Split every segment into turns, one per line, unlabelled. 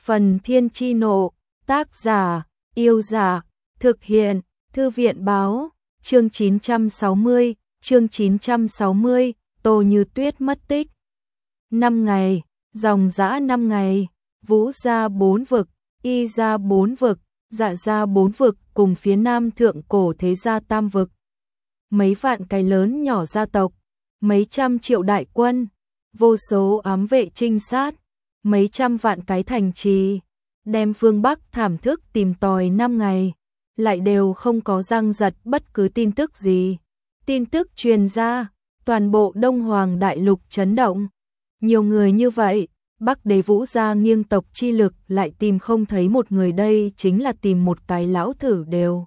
Phần Thiên Chi Nộ, tác giả, Yêu Giả, thực hiện, Thư viện báo, chương 960, Tô Như Tuyết mất tích. 5 ngày, dòng dã 5 ngày, Vũ ra 4 vực, Y ra 4 vực, Dạ ra 4 vực cùng phía nam thượng cổ thế gia tam vực. Mấy vạn cái lớn nhỏ gia tộc, mấy trăm triệu đại quân, vô số ám vệ trinh sát, mấy trăm vạn cái thành trì, đem phương Bắc thảm thức tìm tòi 5 ngày, lại đều không có răng giật bất cứ tin tức gì. Tin tức truyền ra, toàn bộ Đông Hoàng đại lục chấn động. Nhiều người như vậy, Bắc Đế Vũ gia nghiêng tộc chi lực lại tìm không thấy một người, đây chính là tìm một cái lão thử đều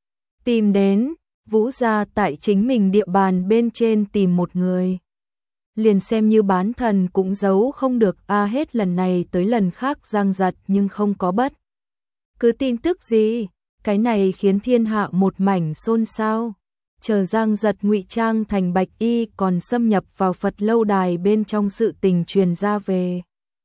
tìm đến. Vũ gia tại chính mình địa bàn bên trên tìm một người, liền xem như bán thần cũng giấu không được hết lần này tới lần khác giang giật nhưng không có bất cứ tin tức gì. Cái này khiến thiên hạ một mảnh xôn xao. Chờ giang giật ngụy trang thành bạch y còn xâm nhập vào Phật lâu đài bên trong sự tình truyền ra về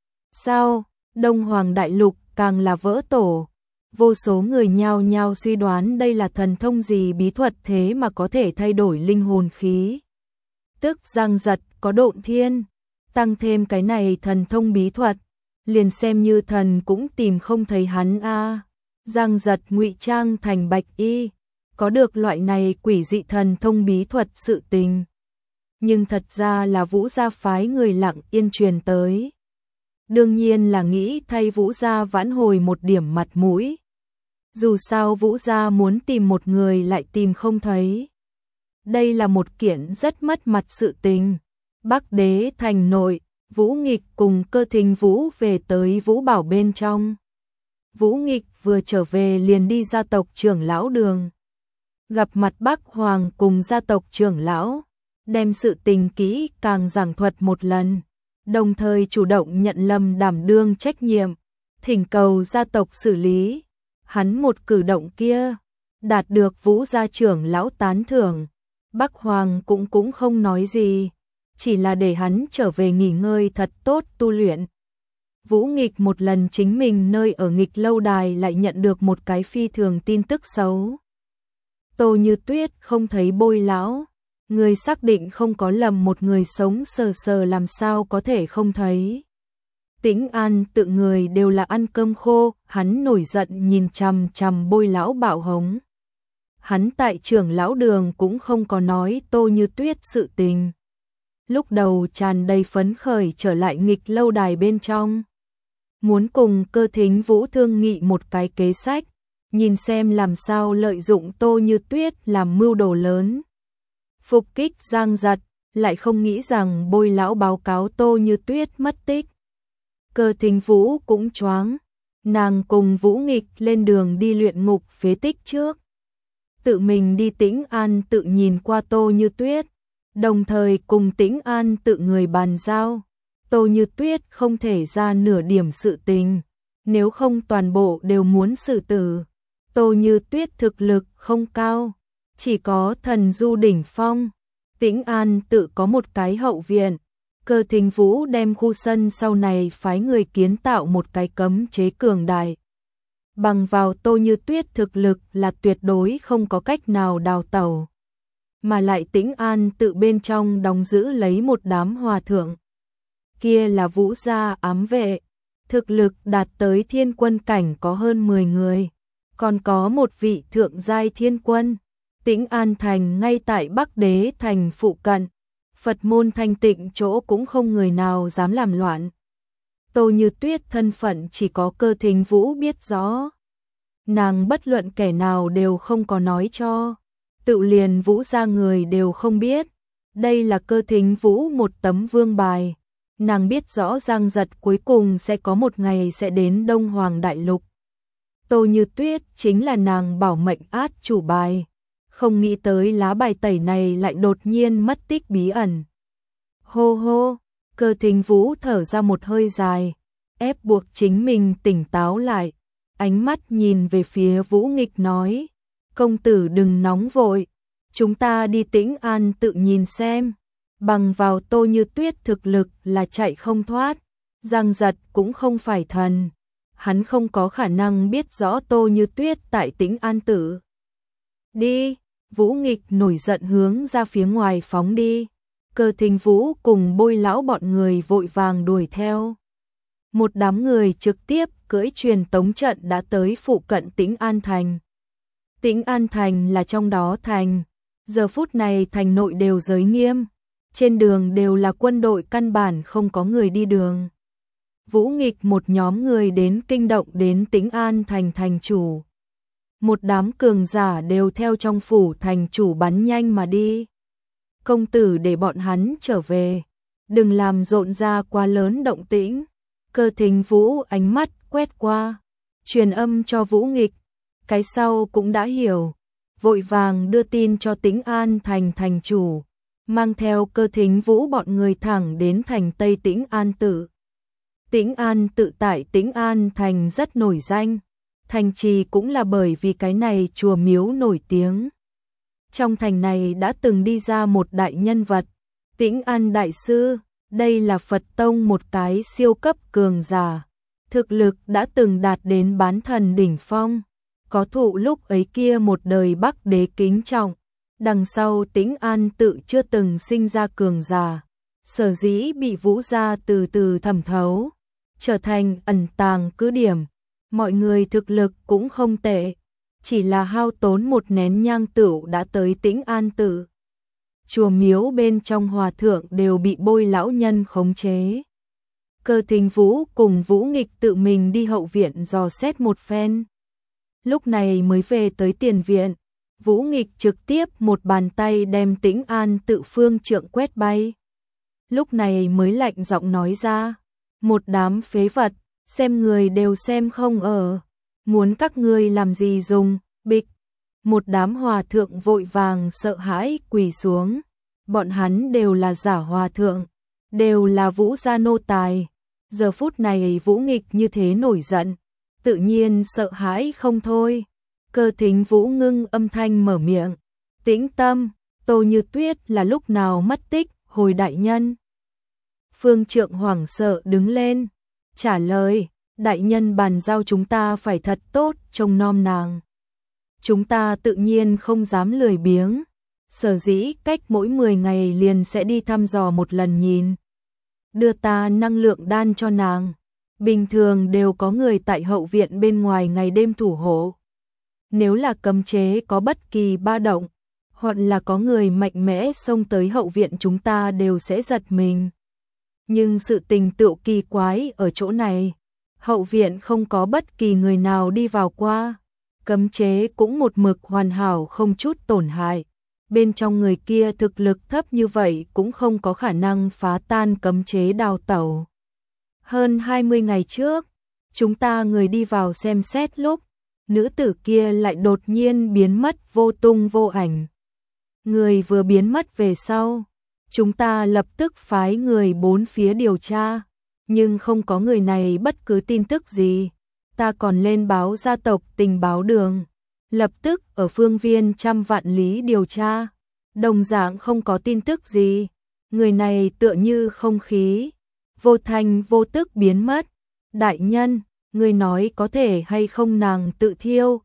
sao, Đông Hoàng đại lục càng là vỡ tổ. Vô số người nhao nhao suy đoán đây là thần thông gì bí thuật thế mà có thể thay đổi linh hồn khí. Tức giang giật có độn thiên, tăng thêm cái này thần thông bí thuật, liền xem như thần cũng tìm không thấy hắn Giang giật ngụy trang thành bạch y, có được loại này quỷ dị thần thông bí thuật sự tình. Nhưng thật ra là Vũ gia phái người lặng yên truyền tới. Đương nhiên là nghĩ thay Vũ gia vãn hồi một điểm mặt mũi. Dù sao Vũ gia muốn tìm một người lại tìm không thấy. Đây là một kiện rất mất mặt sự tình. Bắc Đế thành nội, Vũ Nghịch cùng Cơ Thính Vũ về tới Vũ Bảo bên trong. Vũ Nghịch vừa trở về liền đi gia tộc trưởng lão đường. Gặp mặt Bắc Hoàng cùng gia tộc trưởng lão, đem sự tình kỹ càng giảng thuật một lần. Đồng thời chủ động nhận lâm đảm đương trách nhiệm, thỉnh cầu gia tộc xử lý. Hắn một cử động kia, đạt được Vũ gia trưởng lão tán thưởng. Bắc Hoàng cũng không nói gì, chỉ là để hắn trở về nghỉ ngơi thật tốt tu luyện. Vũ Nghịch một lần chính mình nơi ở Nghịch lâu đài lại nhận được một cái phi thường tin tức xấu. Tô Như Tuyết không thấy Bôi lão, người xác định không có lầm, một người sống sờ sờ làm sao có thể không thấy. Tĩnh An tự người đều là ăn cơm khô, hắn nổi giận nhìn chằm chằm Bôi lão bạo hống. Hắn tại trưởng lão đường cũng không có nói Tô Như Tuyết sự tình. Lúc đầu tràn đầy phấn khởi trở lại Nghịch lâu đài bên trong. Muốn cùng Cơ Thính Vũ thương nghị một cái kế sách, nhìn xem làm sao lợi dụng Tô Như Tuyết làm mưu đồ lớn. Phục kích giang giật, lại không nghĩ rằng Bôi lão báo cáo Tô Như Tuyết mất tích. Cơ Thính Vũ cũng choáng, nàng cùng Vũ Nghịch lên đường đi luyện ngục phế tích trước. Tự mình đi Tĩnh An tự nhìn qua Tô Như Tuyết, đồng thời cùng Tĩnh An tự người bàn giao. Tô Như Tuyết không thể ra nửa điểm sự tình, nếu không toàn bộ đều muốn xử tử. Tô Như Tuyết thực lực không cao, chỉ có thần du đỉnh phong. Tĩnh An tự có một cái hậu viện. Cơ Thính Vũ đem khu sân sau này phái người kiến tạo một cái cấm chế cường đại. Bằng vào Tô Như Tuyết thực lực là tuyệt đối không có cách nào đào tẩu. Mà lại Tĩnh An tự bên trong đóng giữ lấy một đám hòa thượng. Kia là Vũ gia ám vệ, thực lực đạt tới thiên quân cảnh có hơn 10 người. Còn có một vị thượng giai thiên quân. Tĩnh An thành ngay tại Bắc Đế thành phụ cận. Phật môn thanh tịnh chỗ cũng không người nào dám làm loạn. Tô Như Tuyết thân phận chỉ có Cơ Thính Vũ biết rõ. Nàng bất luận kẻ nào đều không có nói cho. Tự liền Vũ gia người đều không biết. Đây là Cơ Thính Vũ một tấm vương bài. Nàng biết rõ giang giật cuối cùng sẽ có một ngày sẽ đến Đông Hoàng đại lục. Tô Như Tuyết chính là nàng bảo mệnh át chủ bài. Không nghĩ tới lá bài tẩy này lại đột nhiên mất tích bí ẩn. Hô hô, Cơ Thính Vũ thở ra một hơi dài, ép buộc chính mình tỉnh táo lại. Ánh mắt nhìn về phía Vũ Nghịch nói, công tử đừng nóng vội, chúng ta đi Tĩnh An tự nhìn xem. Bằng vào Tô Như Tuyết thực lực là chạy không thoát, giang giật cũng không phải thần. hắn không có khả năng biết rõ Tô Như Tuyết tại Tĩnh An Tự. Đi, Vũ Nghịch nổi giận hướng ra phía ngoài phóng đi. Cơ Thính Vũ cùng Bôi lão bọn người vội vàng đuổi theo. Một đám người trực tiếp cưỡi truyền tống trận đã tới phụ cận Tĩnh An Thành. Tĩnh An Thành là trong đó thành. Giờ phút này thành nội đều giới nghiêm. Trên đường đều là quân đội, căn bản không có người đi đường. Vũ Nghịch một nhóm người đến kinh động đến Tĩnh An Thành thành chủ. Một đám cường giả đều theo trong phủ thành chủ bắn nhanh mà đi. Công tử để bọn hắn trở về, đừng làm rộn ra quá lớn động tĩnh. Cơ Thính Vũ ánh mắt quét qua, truyền âm cho Vũ Nghịch, cái sau cũng đã hiểu, vội vàng đưa tin cho Tĩnh An Thành thành chủ, mang theo Cơ Thính Vũ bọn người thẳng đến thành Tây Tĩnh An Tự. Tĩnh An Tự tại Tĩnh An Thành rất nổi danh, thành trì cũng là bởi vì cái này chùa miếu nổi tiếng. Trong thành này đã từng đi ra một đại nhân vật, Tĩnh An Đại Sư, đây là Phật Tông một cái siêu cấp cường giả, thực lực đã từng đạt đến bán thần đỉnh phong, có thụ lúc ấy kia một đời Bắc đế kính trọng, đằng sau Tĩnh An Tự chưa từng sinh ra cường giả, sở dĩ bị Vũ gia từ từ thẩm thấu, trở thành ẩn tàng cứ điểm, mọi người thực lực cũng không tệ. Chỉ là hao tốn một nén nhang tửu đã tới Tĩnh An Tự. Chùa miếu bên trong hòa thượng đều bị Bôi lão nhân khống chế. Cơ Thính Vũ cùng Vũ Nghịch tự mình đi hậu viện dò xét một phen. Lúc này mới về tới tiền viện, Vũ Nghịch trực tiếp một bàn tay đem Tĩnh An Tự phương trượng quét bay. Lúc này mới lạnh giọng nói ra, một đám phế vật, xem người đều xem không ở. Muốn các ngươi làm gì dùng, bịch. Một đám hòa thượng vội vàng sợ hãi quỳ xuống. Bọn hắn đều là giả hòa thượng, đều là Vũ gia nô tài. Giờ phút này Vũ Nghịch như thế nổi giận, tự nhiên sợ hãi không thôi. Cơ Thính Vũ ngưng âm thanh mở miệng, tĩnh tâm, Tô Như Tuyết là lúc nào mất tích, hồi đại nhân. Phương Trượng hoảng sợ đứng lên, trả lời, đại nhân bàn giao chúng ta phải thật tốt trông nom nàng. Chúng ta tự nhiên không dám lười biếng, sở dĩ cách mỗi 10 ngày liền sẽ đi thăm dò một lần nhìn. Đưa ta năng lượng đan cho nàng, bình thường đều có người tại hậu viện bên ngoài ngày đêm thủ hộ. Nếu là cấm chế có bất kỳ ba động, hoặc là có người mạnh mẽ xông tới hậu viện chúng ta đều sẽ giật mình. Nhưng sự tình tựu kỳ quái ở chỗ này, hậu viện không có bất kỳ người nào đi vào qua, cấm chế cũng một mực hoàn hảo không chút tổn hại. Bên trong người kia thực lực thấp như vậy cũng không có khả năng phá tan cấm chế đào tẩu. Hơn 20 ngày trước, chúng ta người đi vào xem xét lúc, nữ tử kia lại đột nhiên biến mất vô tung vô ảnh. Người vừa biến mất về sau, chúng ta lập tức phái người bốn phía điều tra, nhưng không có người này bất cứ tin tức gì. Ta còn lên báo gia tộc tình báo đường, lập tức ở phương viên trăm vạn lý điều tra, đồng dạng không có tin tức gì. Người này tựa như không khí, vô thanh vô tức biến mất. Đại nhân, người nói có thể hay không nàng tự thiêu,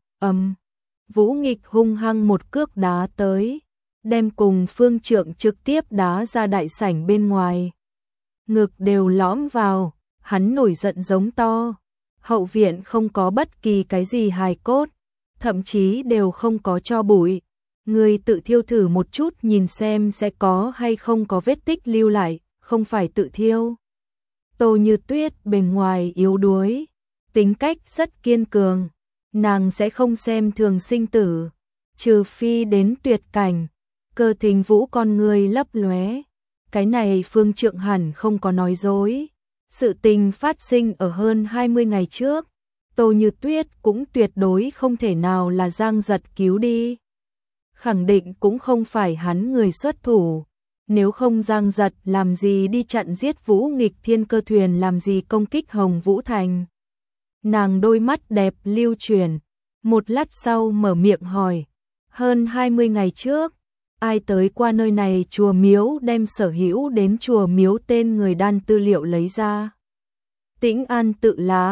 Vũ Nghịch hung hăng một cước đá tới, đem cùng Phương Trượng trực tiếp đá ra đại sảnh bên ngoài. Ngực đều lõm vào, hắn nổi giận giống to. Hậu viện không có bất kỳ cái gì hài cốt, thậm chí đều không có tro bụi. Người tự thiêu thử một chút nhìn xem sẽ có hay không có vết tích lưu lại, không phải tự thiêu. Tô Như Tuyết bề ngoài yếu đuối, tính cách rất kiên cường, nàng sẽ không xem thường sinh tử, trừ phi đến tuyệt cảnh. Cơ Thính Vũ con người lấp lóe, cái này Phương Trượng hẳn không có nói dối. Sự tình phát sinh ở hơn 20 ngày trước, Tô Như Tuyết cũng tuyệt đối không thể nào là Giang Giật cứu đi. Khẳng định cũng không phải hắn người xuất thủ, nếu không Giang Giật làm gì đi chặn giết Vũ Nghịch Thiên Cơ thuyền, làm gì công kích Hồng Vũ Thành. Nàng đôi mắt đẹp lưu chuyển, một lát sau mở miệng hỏi, hơn 20 ngày trước, ai tới qua nơi này chùa miếu đem sở hữu đến chùa miếu tên người đan tư liệu lấy ra. Tĩnh An Tự là,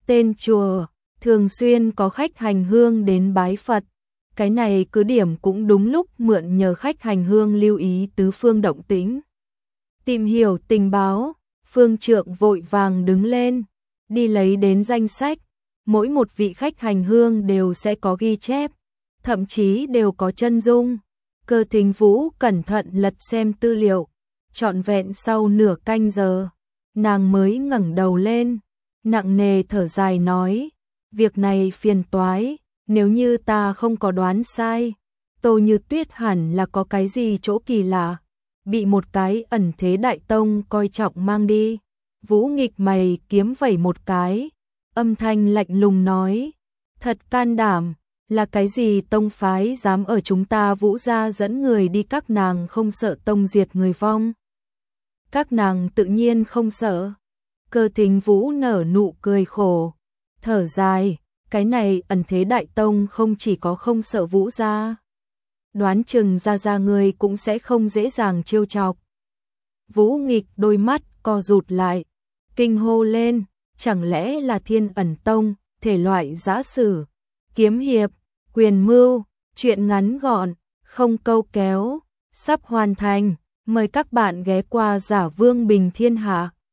tên chùa, thường xuyên có khách hành hương đến bái Phật. Cái này cứ điểm cũng đúng lúc mượn nhờ khách hành hương lưu ý tứ phương động tĩnh. Tìm hiểu tình báo, Phương Trượng vội vàng đứng lên, đi lấy đến danh sách. Mỗi một vị khách hành hương đều sẽ có ghi chép, thậm chí đều có chân dung. Cơ Thính Vũ cẩn thận lật xem tư liệu, trọn vẹn sau nửa canh giờ, nàng mới ngẩng đầu lên, nặng nề thở dài nói, việc này phiền toái, nếu như ta không có đoán sai, Tô Như Tuyết hẳn là có cái gì chỗ kỳ lạ, bị một cái ẩn thế đại tông coi trọng mang đi. Vũ Nghịch mày kiếm vẩy một cái, âm thanh lạnh lùng nói, thật can đảm, là cái gì tông phái dám ở chúng ta Vũ gia dẫn người đi, các nàng không sợ tông diệt người vong? Các nàng tự nhiên không sợ. Cơ Thính Vũ nở nụ cười khổ, thở dài, cái này ẩn thế đại tông không chỉ có không sợ Vũ gia, đoán chừng gia người cũng sẽ không dễ dàng trêu chọc. Vũ Nghịch đôi mắt co rụt lại, kinh hô lên, chẳng lẽ là Thiên Ẩn Tông, thể loại giã sử, kiếm hiệp, quyền mưu, truyện ngắn gọn, không câu kéo, sắp hoàn thành, mời các bạn ghé qua Giả Vương Bình Thiên Hạ.